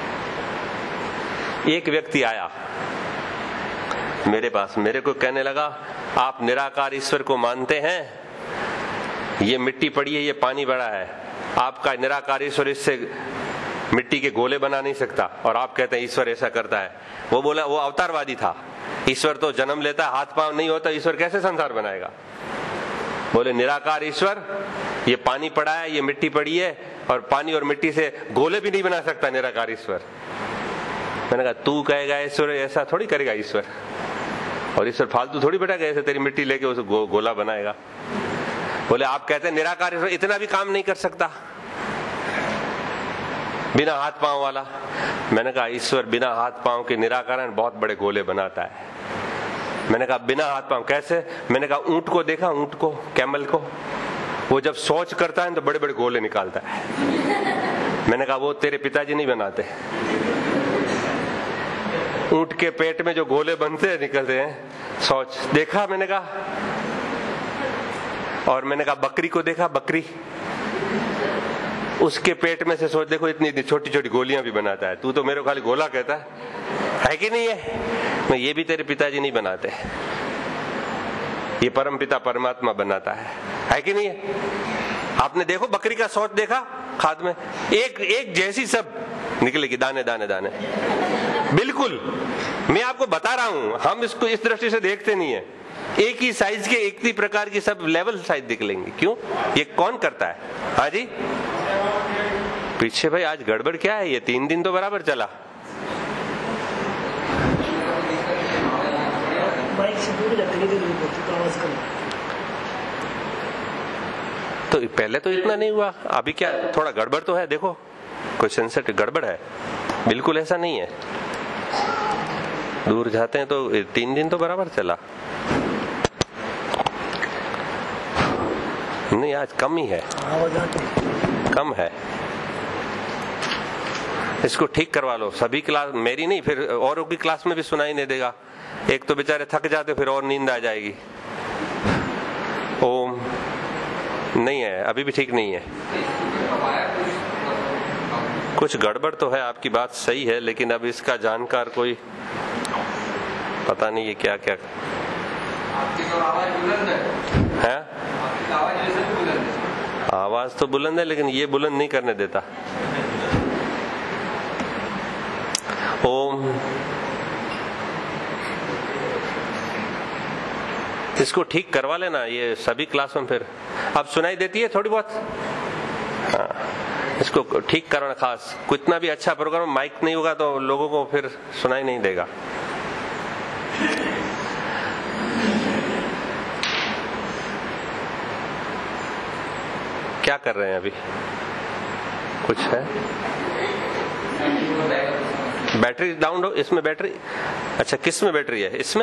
एक व्यक्ति आया मेरे पास, मेरे को कहने लगा, आप निराकार ईश्वर को मानते हैं? ये मिट्टी पड़ी है, ये पानी बड़ा है, आपका निराकार ईश्वर इससे मिट्टी के गोले बना नहीं सकता, और आप कहते हैं ईश्वर ऐसा करता है। वो बोला, वो अवतारवादी था। ईश्वर तो जन्म लेता है, हाथ पांव नहीं होता, ईश्वर कैसे संसार बनाएगा? बोले निराकार ईश्वर, ये पानी पड़ा है, ये मिट्टी पड़ी है, और पानी और मिट्टी से गोले भी नहीं बना सकता निराकार ईश्वर। मैंने कहा तू कहेगा ईश्वर ऐसा थोड़ी करेगा ईश्वर, और ईश्वर फालतू थोड़ी बैठा ऐसे तेरी मिट्टी लेके उसे गो, गोला बनाएगा। बोले आप कहते हैं निराकार ईश्वर इतना भी काम नहीं कर सकता, बिना हाथ पांव वाला। मैंने कहा ईश्वर बिना हाथ पांव के निराकरण बहुत बड़े गोले बनाता है। मैंने कहा बिना हाथ पांव कैसे? मैंने कहा ऊंट को देखा, ऊंट को, कैमल को, वो जब सोच करता है तो बड़े बड़े गोले निकालता है। मैंने कहा वो तेरे पिताजी नहीं बनाते। ऊंट के पेट में जो गोले बनते हैं निकलते हैं, सोच देखा? मैंने कहा। और मैंने कहा बकरी को देखा, बकरी, उसके पेट में से सोच देखो इतनी इतनी छोटी छोटी गोलियां भी बनाता है। तू तो मेरे को खाली गोला कहता है, है कि नहीं है? मैं ये भी तेरे पिताजी नहीं बनाते, ये परम पिता परमात्मा बनाता है, है कि नहीं है? आपने देखो बकरी का सोच देखा, खाद में एक एक जैसी सब निकलेगी, दाने दाने दाने, बिल्कुल। मैं आपको बता रहा हूं, हम इसको इस दृष्टि से देखते नहीं है। एक ही साइज के, एक ही प्रकार की सब लेवल साइज निकलेंगे। क्यों? ये कौन करता है? हाँ जी, पीछे भाई आज गड़बड़ क्या है? ये तीन दिन तो बराबर चला। तो पहले तो इतना नहीं हुआ, अभी क्या थोड़ा गड़बड़ तो है। देखो कोई सेंसिटिव गड़बड़ है, बिल्कुल ऐसा नहीं है। दूर जाते हैं तो तीन दिन तो बराबर चला। नहीं आज कम ही है, कम है। इसको ठीक करवा लो। सभी क्लास, मेरी नहीं, फिर औरों की क्लास में भी सुनाई नहीं देगा। एक तो बेचारे थक जाते, फिर और नींद आ जाएगी। ओम नहीं है, अभी भी ठीक नहीं है। कुछ गड़बड़ तो है, आपकी बात सही है, लेकिन अब इसका जानकार कोई पता नहीं है क्या क्या है। आवाज तो बुलंद है, लेकिन ये बुलंद नहीं करने देता। ओम, इसको ठीक करवा लेना, ये सभी क्लास में फिर अब सुनाई देती है थोड़ी बहुत। हाँ, इसको ठीक करवाना खास। कितना भी अच्छा प्रोग्राम, माइक नहीं होगा तो लोगों को फिर सुनाई नहीं देगा। क्या कर रहे हैं अभी? कुछ है? बैटरी डाउन हो इसमें? बैटरी अच्छा, किस में बैटरी है? इसमें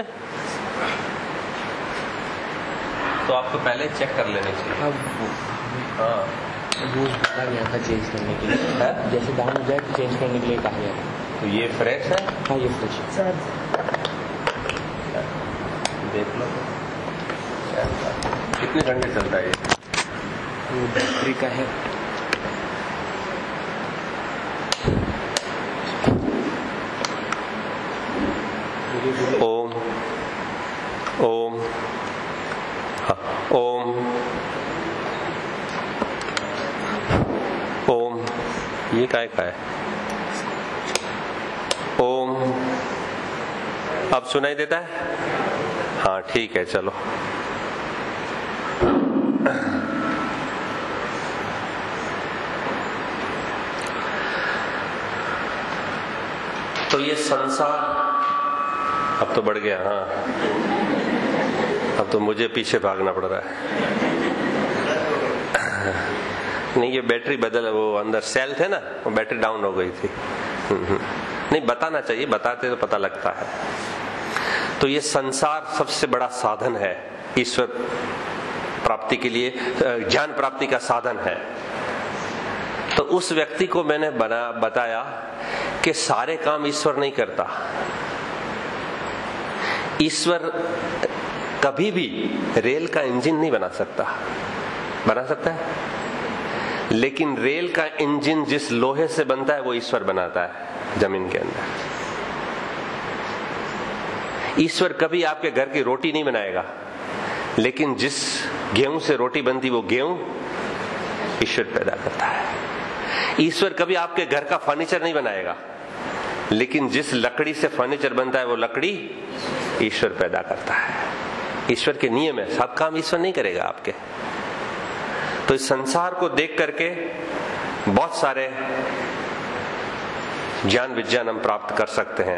तो आपको पहले चेक कर लेने चाहिए। हाँ, वो कहा गया था चेंज करने के लिए है? जैसे डाउन हो जाए तो चेंज करने के लिए कहा गया था। तो ये फ्रेश है? हाँ ये फ्रेश है। देख लो कितने घंटे चलता है ये? वो बैटरी का है। ओम ओम हाँ, ओम ओम, ये काय का है? ओम, अब सुनाई देता है? हाँ ठीक है, चलो। तो ये संसार अब तो बढ़ गया, हाँ अब तो मुझे पीछे भागना पड़ रहा है। नहीं, ये बैटरी बदल, वो अंदर सेल थे ना, वो बैटरी डाउन हो गई थी। नहीं, बताना चाहिए, बताते तो पता लगता है। तो ये संसार सबसे बड़ा साधन है ईश्वर प्राप्ति के लिए, ज्ञान प्राप्ति का साधन है। तो उस व्यक्ति को मैंने बना बताया कि सारे काम ईश्वर नहीं करता। ईश्वर कभी भी रेल का इंजन नहीं बना सकता, बना सकता है, लेकिन रेल का इंजन जिस लोहे से बनता है वो ईश्वर बनाता है जमीन के अंदर। ईश्वर कभी आपके घर की रोटी नहीं बनाएगा, लेकिन जिस गेहूं से रोटी बनती वो गेहूं ईश्वर पैदा करता है। ईश्वर कभी आपके घर का फर्नीचर नहीं बनाएगा, लेकिन जिस लकड़ी से फर्नीचर बनता है वो लकड़ी ईश्वर पैदा करता है। ईश्वर के नियम है, सब काम ईश्वर नहीं करेगा आपके। तो इस संसार को देख करके बहुत सारे ज्ञान विज्ञान हम प्राप्त कर सकते हैं।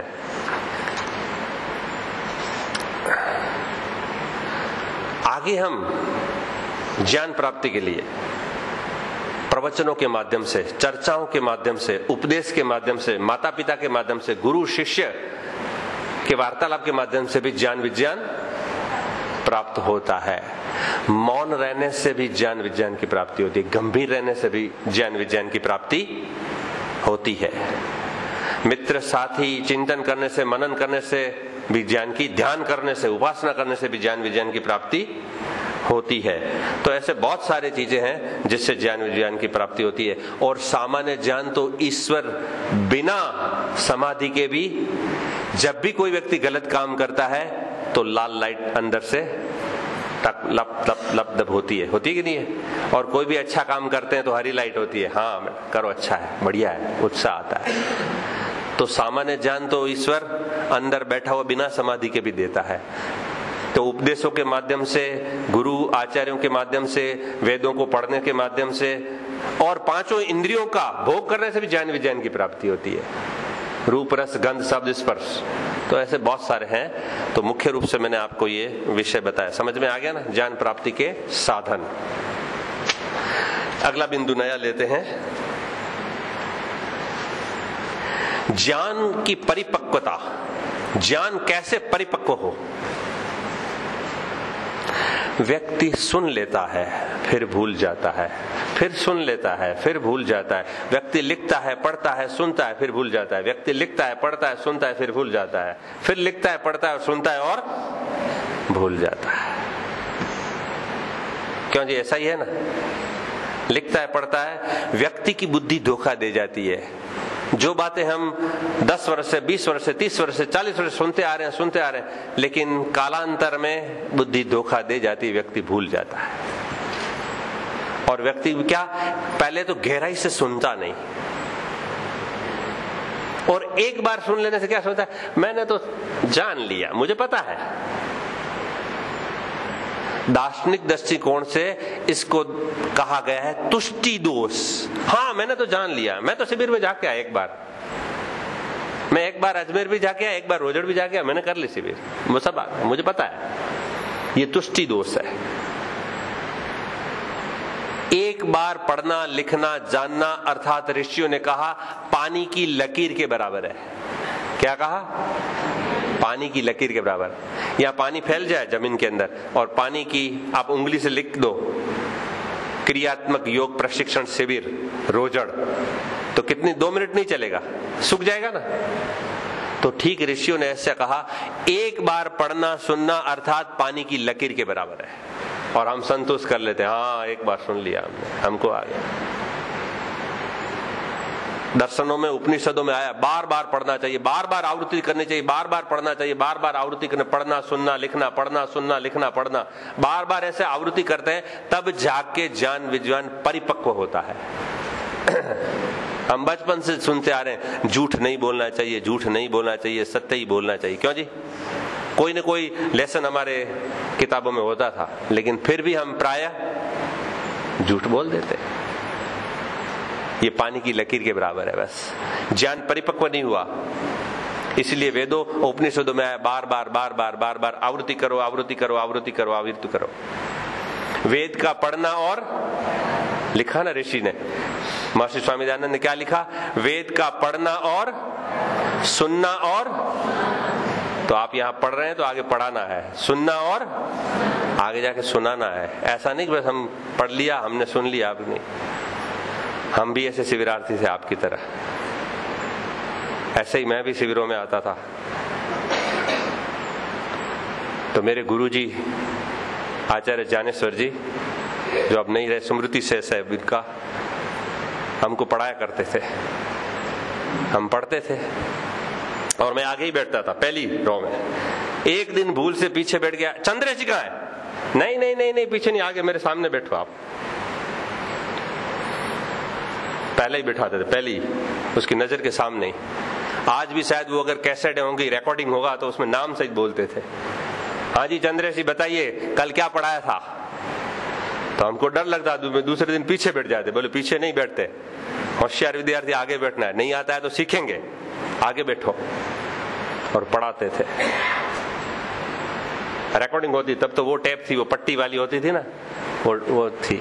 आगे हम ज्ञान प्राप्ति के लिए प्रवचनों के माध्यम से, चर्चाओं के माध्यम से, उपदेश के माध्यम से, माता पिता के माध्यम से, गुरु शिष्य के वार्तालाप के माध्यम से भी ज्ञान विज्ञान प्राप्त होता है। मौन रहने से भी ज्ञान विज्ञान की प्राप्ति होती है, गंभीर रहने से भी ज्ञान विज्ञान की प्राप्ति होती है। मित्र साथी चिंतन करने से, मनन करने से भी ज्ञान की, ध्यान करने से, उपासना करने से भी ज्ञान विज्ञान की प्राप्ति होती है। तो ऐसे बहुत सारी चीजें हैं जिससे ज्ञान विज्ञान की प्राप्ति होती है। और सामान्य ज्ञान तो ईश्वर बिना समाधि के भी, जब भी कोई व्यक्ति गलत काम करता है तो लाल लाइट अंदर से तक लप लप लप दब होती है, होती है कि नहीं है? और कोई भी अच्छा काम करते हैं तो हरी लाइट होती है, हाँ करो, अच्छा है, बढ़िया है, उत्साह आता है। तो सामान्य ज्ञान तो ईश्वर अंदर बैठा हुआ बिना समाधि के भी देता है। तो उपदेशों के माध्यम से, गुरु आचार्यों के माध्यम से, वेदों को पढ़ने के माध्यम से और पांचों इंद्रियों का भोग करने से भी ज्ञान विज्ञान की प्राप्ति होती है। रूप रस गंध शब्द स्पर्श, तो ऐसे बहुत सारे हैं। तो मुख्य रूप से मैंने आपको ये विषय बताया, समझ में आ गया ना, ज्ञान प्राप्ति के साधन। अगला बिंदु नया लेते हैं, ज्ञान की परिपक्वता। ज्ञान कैसे परिपक्व हो? व्यक्ति सुन लेता है फिर भूल जाता है, फिर सुन लेता है फिर भूल जाता है। व्यक्ति लिखता है, पढ़ता है, सुनता है, फिर भूल जाता है। व्यक्ति लिखता है, पढ़ता है, सुनता है, फिर भूल जाता है। फिर लिखता है, पढ़ता है, सुनता है और भूल जाता है। क्यों जी? ऐसा ही है ना, लिखता है, पढ़ता है, व्यक्ति की बुद्धि धोखा दे जाती है। जो बातें हम दस वर्ष से, बीस वर्ष से, तीस वर्ष से, चालीस वर्ष से सुनते आ रहे हैं सुनते आ रहे हैं लेकिन कालांतर में बुद्धि धोखा दे जाती है, व्यक्ति भूल जाता है। और व्यक्ति क्या, पहले तो गहराई से सुनता नहीं, और एक बार सुन लेने से क्या सोचता है, मैंने तो जान लिया, मुझे पता है। दार्शनिक दृष्टिकोण से इसको कहा गया है तुष्टि दोष। हाँ, मैंने तो जान लिया, मैं तो शिविर में जाके आया एक बार, मैं एक बार अजमेर भी जाके आया, एक बार रोजड़ भी जाके आया, मैंने कर ली शिविर, वो सब मुझे पता है। ये तुष्टि दोष है। एक बार पढ़ना, लिखना, जानना अर्थात ऋषियों ने कहा पानी की लकीर के बराबर है। क्या कहा? पानी की लकीर के बराबर। या पानी फैल जाए जमीन के अंदर और पानी की आप उंगली से लिख दो क्रियात्मक योग प्रशिक्षण शिविर रोजड़, तो कितनी, दो मिनट नहीं चलेगा, सूख जाएगा ना। तो ठीक ऋषियों ने ऐसे कहा, एक बार पढ़ना सुनना अर्थात पानी की लकीर के बराबर है। और हम संतुष्ट कर लेते हैं, हाँ एक बार सुन लिया हमने, हमको आ गया। दर्शनों में, उपनिषदों में आया बार बार पढ़ना चाहिए, बार बार आवृत्ति करनी चाहिए, बार बार पढ़ना चाहिए, बार बार आवृत्ति करना, पढ़ना सुनना लिखना, पढ़ना सुनना लिखना पढ़ना, बार बार ऐसे आवृत्ति करते हैं, तब जाके ज्ञान विज्ञान परिपक्व होता है। हम बचपन से सुनते आ रहे हैं झूठ नहीं बोलना चाहिए, झूठ नहीं बोलना चाहिए, सत्य ही बोलना चाहिए। क्यों जी? कोई न कोई लेसन हमारे किताबों में होता था, लेकिन फिर भी हम प्रायः झूठ बोल देते। ये पानी की लकीर के बराबर है। बस ज्ञान परिपक्व नहीं हुआ, इसलिए वेदों उपनिषदों में आया बार बार बार बार बार बार आवृत्ति करो, आवृत्ति करो, आवृत्ति करो, आवृत्ति करो। वेद का पढ़ना और लिखा ना ऋषि ने, महर्षि स्वामी दयानंद ने क्या लिखा? वेद का पढ़ना और सुनना और, तो आप यहाँ पढ़ रहे हैं तो आगे पढ़ाना है, सुनना और आगे जाके सुनाना है। ऐसा नहीं कि बस हम पढ़ लिया, हमने सुन लिया, आप नहीं। हम भी ऐसे शिविरार्थी थे आपकी तरह, ऐसे ही मैं भी शिविरों में आता था। तो मेरे गुरुजी आचार्य ज्ञानेश्वर जी, जो अब नहीं रहे, स्मृति से साहब, इनका हमको पढ़ाया करते थे। हम पढ़ते थे और मैं आगे ही बैठता था, पहली रो में। एक दिन भूल से पीछे बैठ गया, चंद्रेश जी कहाँ है? नहीं नहीं नहीं नहीं, पीछे नहीं, आगे मेरे सामने बैठो आप। पहले ही बिठाते थे, पहली उसकी नजर के सामने ही। आज भी शायद वो अगर कैसेट होंगी, रिकॉर्डिंग होगा, तो उसमें नाम सहित बोलते थे। हाँ जी चंद्रेश जी बताइए कल क्या पढ़ाया था? तो हमको डर लगता, दूसरे दिन पीछे बैठ जाते। बोले पीछे नहीं बैठते, होशियार विद्यार्थी आगे बैठना है, नहीं आता है तो सीखेंगे, आगे बैठो। और पढ़ाते थे। रिकॉर्डिंग होती, तब तो वो टेप थी, वो पट्टी वाली होती थी ना, वो वो थी।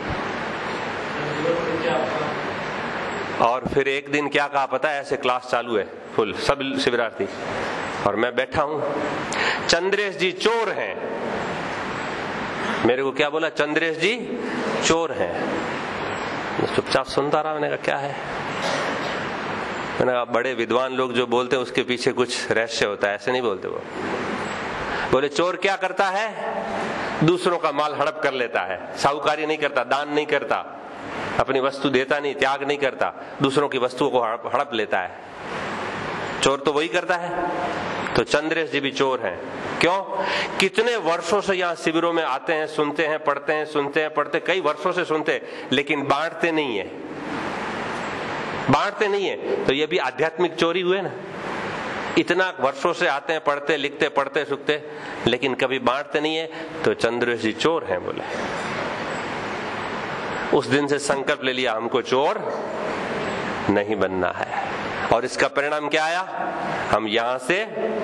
और फिर एक दिन क्या कहा पता है? ऐसे क्लास चालू है फुल, सब शिविरार्थी, और मैं बैठा हूं। चंद्रेश जी चोर हैं। मेरे को क्या बोला? चंद्रेश जी चोर हैं। चुपचाप सुनता रहा। मैंने कहा क्या है? मैंने कहा बड़े विद्वान लोग जो बोलते हैं उसके पीछे कुछ रहस्य होता है, ऐसे नहीं बोलते वो। बोले चोर क्या करता है? दूसरों का माल हड़प कर लेता है, साहूकारी नहीं करता, दान नहीं करता, अपनी वस्तु देता नहीं, त्याग नहीं करता, दूसरों की वस्तुओं को हड़प, हड़प लेता है। चोर तो वही करता है। तो चंद्रेश जी भी चोर हैं। क्यों? कितने वर्षों से यहाँ शिविरों में आते हैं, सुनते हैं, पढ़ते हैं, सुनते हैं, पढ़ते, कई वर्षों से सुनते, लेकिन बांटते नहीं है, बांटते नहीं है। तो ये भी आध्यात्मिक चोरी हुए ना। इतना वर्षों से आते हैं, पढ़ते, लिखते, पढ़ते, सुखते, लेकिन कभी बांटते नहीं है। तो चंद्रेश जी चोर हैं बोले। उस दिन से संकल्प ले लिया, हमको चोर नहीं बनना है। और इसका परिणाम क्या आया? हम यहां से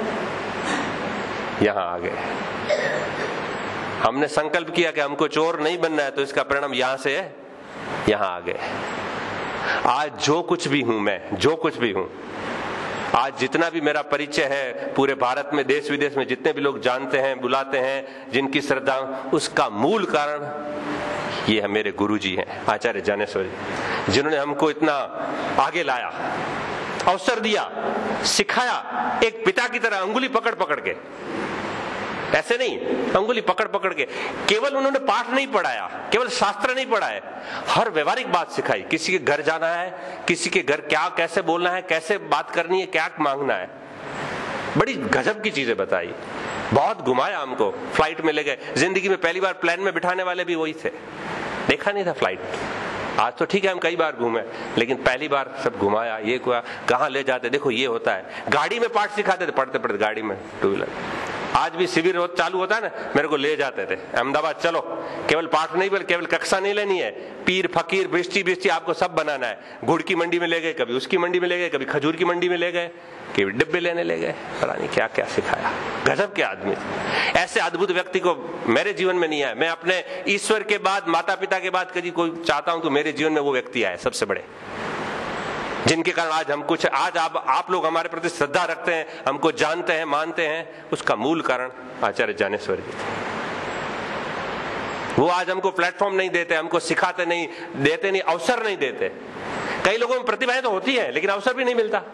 यहां आ गए। हमने संकल्प किया कि हमको चोर नहीं बनना है, तो इसका परिणाम यहां से यहां आ गए। आज जो कुछ भी हूं मैं, जो कुछ भी हूं, आज जितना भी मेरा परिचय है पूरे भारत में, देश विदेश में, जितने भी लोग जानते हैं, बुलाते हैं, जिनकी श्रद्धा, उसका मूल कारण ये है मेरे गुरुजी हैं, आचार्य ज्ञानेश्वर जी, जिन्होंने हमको इतना आगे लाया, अवसर दिया, सिखाया, एक पिता की तरह अंगुली पकड़ पकड़ के। ऐसे नहीं, अंगुली पकड़ पकड़ के। केवल उन्होंने पाठ नहीं पढ़ाया, केवल शास्त्र नहीं पढ़ाए, हर व्यवहारिक बात सिखाई। किसी के घर जाना है, किसी के घर क्या कैसे बोलना है, कैसे बात करनी है, क्या मांगना है, बड़ी गजब की चीजें बताई। बहुत घुमाया हमको, फ्लाइट में ले गए। जिंदगी में पहली बार प्लेन में बिठाने वाले भी वही थे, देखा नहीं था फ्लाइट। आज तो ठीक है हम कई बार घूमे, लेकिन पहली बार सब घुमाया। ये कहाँ ले जाते, देखो ये होता है। गाड़ी में पाठ सिखाते थे, पढ़ते पढ़ते गाड़ी में, टू व्हीलर। आज भी शिविर चालू होता है ना, मेरे को ले जाते थे अहमदाबाद, चलो केवल पाठ नहीं, बल्कि केवल कक्षा नहीं लेनी है, पीर फकीर बृष्टि बृष्टि आपको सब बनाना है। गुड़ की मंडी में ले गए, कभी उसकी मंडी में ले गए, कभी खजूर की मंडी में ले गए, कभी डिब्बे लेने ले गए, पता नहीं क्या क्या सिखाया। गजब के आदमी। ऐसे अद्भुत व्यक्ति को मेरे जीवन में नहीं आया। मैं अपने ईश्वर के बाद, माता पिता के बाद कभी कोई चाहता हूं तो मेरे जीवन में वो व्यक्ति आए सबसे बड़े, जिनके कारण आज हम कुछ, आज आप आप लोग हमारे प्रति श्रद्धा रखते हैं, हमको जानते हैं, मानते हैं। उसका मूल कारण आचार्य ज्ञानेश्वर जी थे। वो आज हमको प्लेटफॉर्म नहीं देते, हमको सिखाते नहीं, देते नहीं, अवसर नहीं देते। कई लोगों में प्रतिभाएं तो होती है, लेकिन अवसर भी नहीं मिलता।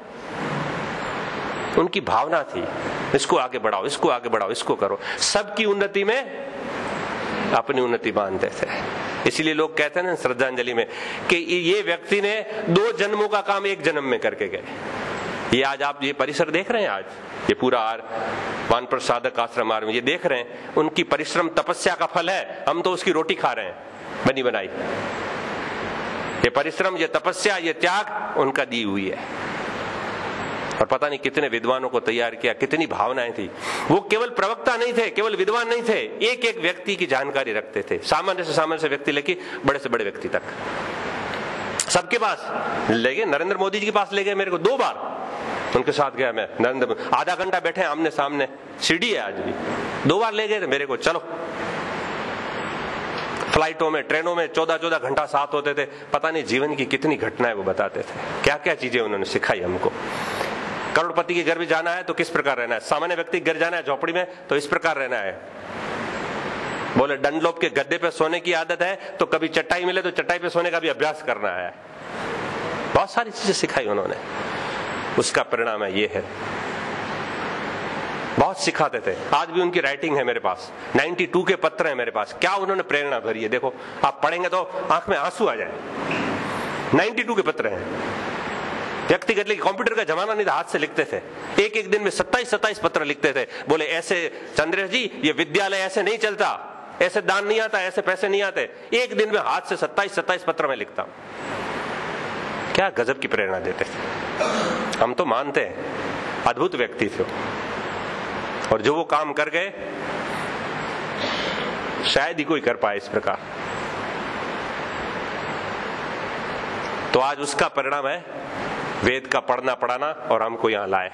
उनकी भावना थी, इसको आगे बढ़ाओ, इसको आगे बढ़ाओ, इसको करो। सबकी उन्नति में अपनी उन्नति मानते थे। इसीलिए लोग कहते हैं ना श्रद्धांजलि में कि ये व्यक्ति ने दो जन्मों का काम एक जन्म में करके गए। ये आज आप ये परिसर देख रहे हैं, आज ये पूरा वानप्रस्थ साधक आश्रम में ये देख रहे हैं, उनकी परिश्रम तपस्या का फल है। हम तो उसकी रोटी खा रहे हैं बनी बनाई। ये परिश्रम, ये तपस्या, ये त्याग उनका दी हुई है। और पता नहीं कितने विद्वानों को तैयार किया, कितनी भावनाएं थी। वो केवल प्रवक्ता नहीं थे, केवल विद्वान नहीं थे, एक एक व्यक्ति की जानकारी रखते थे, सामान्य से सामान्य से व्यक्ति लेके बड़े से बड़े व्यक्ति तक। सबके पास ले गए, नरेंद्र मोदी जी के पास ले गए मेरे को दो बार। उनके साथ गया मैं, नरेंद्र, आधा घंटा बैठे आमने सामने, सीढ़ी है आज भी, दो बार ले गए थे मेरे को, चलो। फ्लाइटों में, ट्रेनों में चौदह चौदह घंटा साथ होते थे, पता नहीं जीवन की कितनी घटनाएं वो बताते थे, क्या क्या चीजें उन्होंने सिखाई हमको। करोड़पति के घर भी जाना है तो किस प्रकार रहना है, सामान्य व्यक्ति के घर जाना है झोपड़ी में तो इस प्रकार रहना है। बोले डंडलोप के गद्दे पे सोने की आदत है तो कभी चटाई मिले तो चटाई पे सोने का भी अभ्यास करना है। बहुत सारी चीजें सिखाई उन्होंने, उसका परिणाम है ये है। बहुत सिखाते थे, आज भी उनकी राइटिंग है मेरे पास, बानवे के पत्र है मेरे पास, क्या उन्होंने प्रेरणा भरी है। देखो आप पढ़ेंगे तो आंख में आंसू आ जाए। बानवे के पत्र हैं, व्यक्तिगत, लेकिन कंप्यूटर का जमाना नहीं था, हाथ से लिखते थे, एक एक दिन में सत्ताईस सत्ताईस पत्र लिखते थे। बोले ऐसे चंद्रेश जी, ये विद्यालय ऐसे नहीं चलता, ऐसे दान नहीं आता, ऐसे पैसे नहीं आते, एक दिन में हाथ से सत्ताईस सत्ताईस पत्र में लिखता हूं। क्या गजब की प्रेरणा देते थे, हम तो मानते हैं अद्भुत व्यक्ति थे। और जो वो काम कर गए शायद ही कोई कर पाए इस प्रकार। तो आज उसका परिणाम है वेद का पढ़ना पढ़ाना और हमको यहां लाए।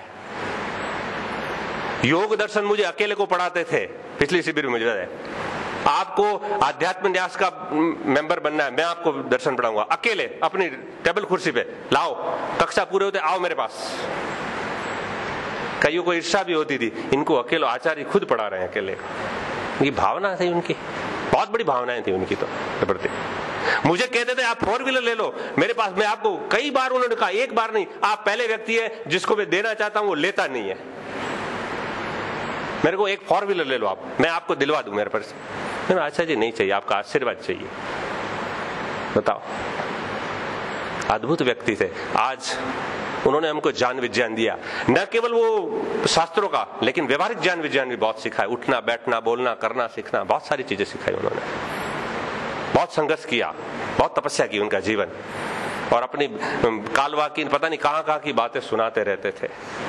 योग दर्शन मुझे अकेले को पढ़ाते थे पिछली शिविर में, मुझे आपको आध्यात्म न्यास का मेंबर बनना है, मैं आपको दर्शन पढ़ाऊंगा अकेले, अपनी टेबल कुर्सी पे लाओ, कक्षा पूरे होते आओ मेरे पास। कईयों को ईर्ष्या भी होती थी, इनको अकेले आचार्य खुद पढ़ा रहे हैं अकेले। ये भावना थी उनकी, बहुत बड़ी भावनाएं थी उनकी तो प्रति। मुझे कहते थे आप फोर व्हीलर ले लो मेरे पास, मैं आपको कई बार उन्होंने कहा, एक बार नहीं, आप पहले व्यक्ति है जिसको मैं देना चाहता हूं वो लेता नहीं है, मेरे को एक फोर व्हीलर ले लो आप, मैं आपको दिलवा दूं मेरे पर से। मैंने अच्छा जी नहीं चाहिए, आपका आशीर्वाद चाहिए। बताओ, अद्भुत व्यक्ति थे। आज उन्होंने हमको ज्ञान विज्ञान दिया, न केवल वो शास्त्रों का, लेकिन व्यवहारिक ज्ञान विज्ञान भी बहुत सिखाया, उठना बैठना बोलना करना सीखना, बहुत सारी चीजें सिखाई उन्होंने। बहुत संघर्ष किया, बहुत तपस्या की उनका जीवन, और अपनी कालवा की पता नहीं कहां कहां की बातें सुनाते रहते थे।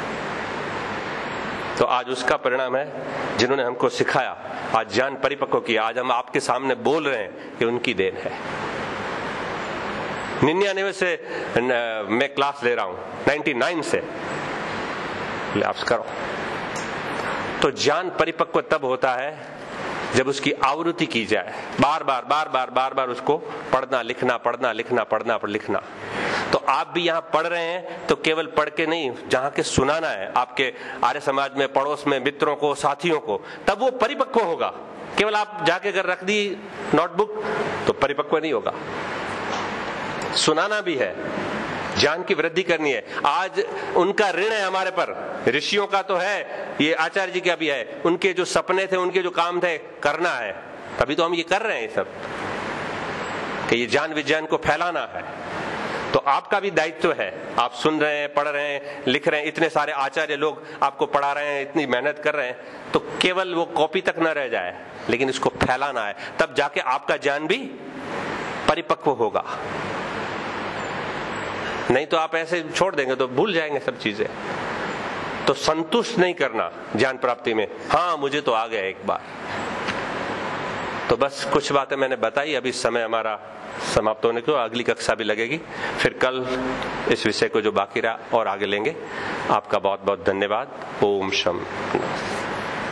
तो आज उसका परिणाम है, जिन्होंने हमको सिखाया, आज ज्ञान परिपक्व किया, आज हम आपके सामने बोल रहे हैं, ये उनकी देन है। निन्यानवे से मैं क्लास ले रहा हूं, निन्यानवे से आप करो। तो ज्ञान परिपक्व तब होता है जब उसकी आवृत्ति की जाए, बार बार बार बार बार बार उसको पढ़ना लिखना पढ़ना लिखना पढ़ना पर लिखना। तो आप भी यहाँ पढ़ रहे हैं तो केवल पढ़ के नहीं, जहाँ के सुनाना है आपके आर्य समाज में, पड़ोस में, मित्रों को, साथियों को, तब वो परिपक्व होगा। केवल आप जाके अगर रख दी नोटबुक तो परिपक्व नहीं होगा। सुनाना भी है, ज्ञान की वृद्धि करनी है। आज उनका ऋण है हमारे पर, ऋषियों का तो है, ये आचार्य जी का भी है, उनके जो सपने थे, उनके जो काम थे, करना है, तभी तो हम ये कर रहे हैं सब, कि ये ज्ञान विज्ञान को फैलाना है। तो आपका भी दायित्व है, आप सुन रहे हैं, पढ़ रहे हैं, लिख रहे हैं, इतने सारे आचार्य लोग आपको पढ़ा रहे हैं, इतनी मेहनत कर रहे हैं, तो केवल वो कॉपी तक न रह जाए, लेकिन इसको फैलाना है, तब जाके आपका ज्ञान भी परिपक्व होगा। नहीं तो आप ऐसे छोड़ देंगे तो भूल जाएंगे सब चीजें। तो संतुष्ट नहीं करना ज्ञान प्राप्ति में, हाँ मुझे तो आ गया एक बार। तो बस कुछ बातें मैंने बताई, अभी समय हमारा समाप्त होने को, अगली कक्षा भी लगेगी, फिर कल इस विषय को जो बाकी रहा और आगे लेंगे। आपका बहुत बहुत धन्यवाद। ओम शम।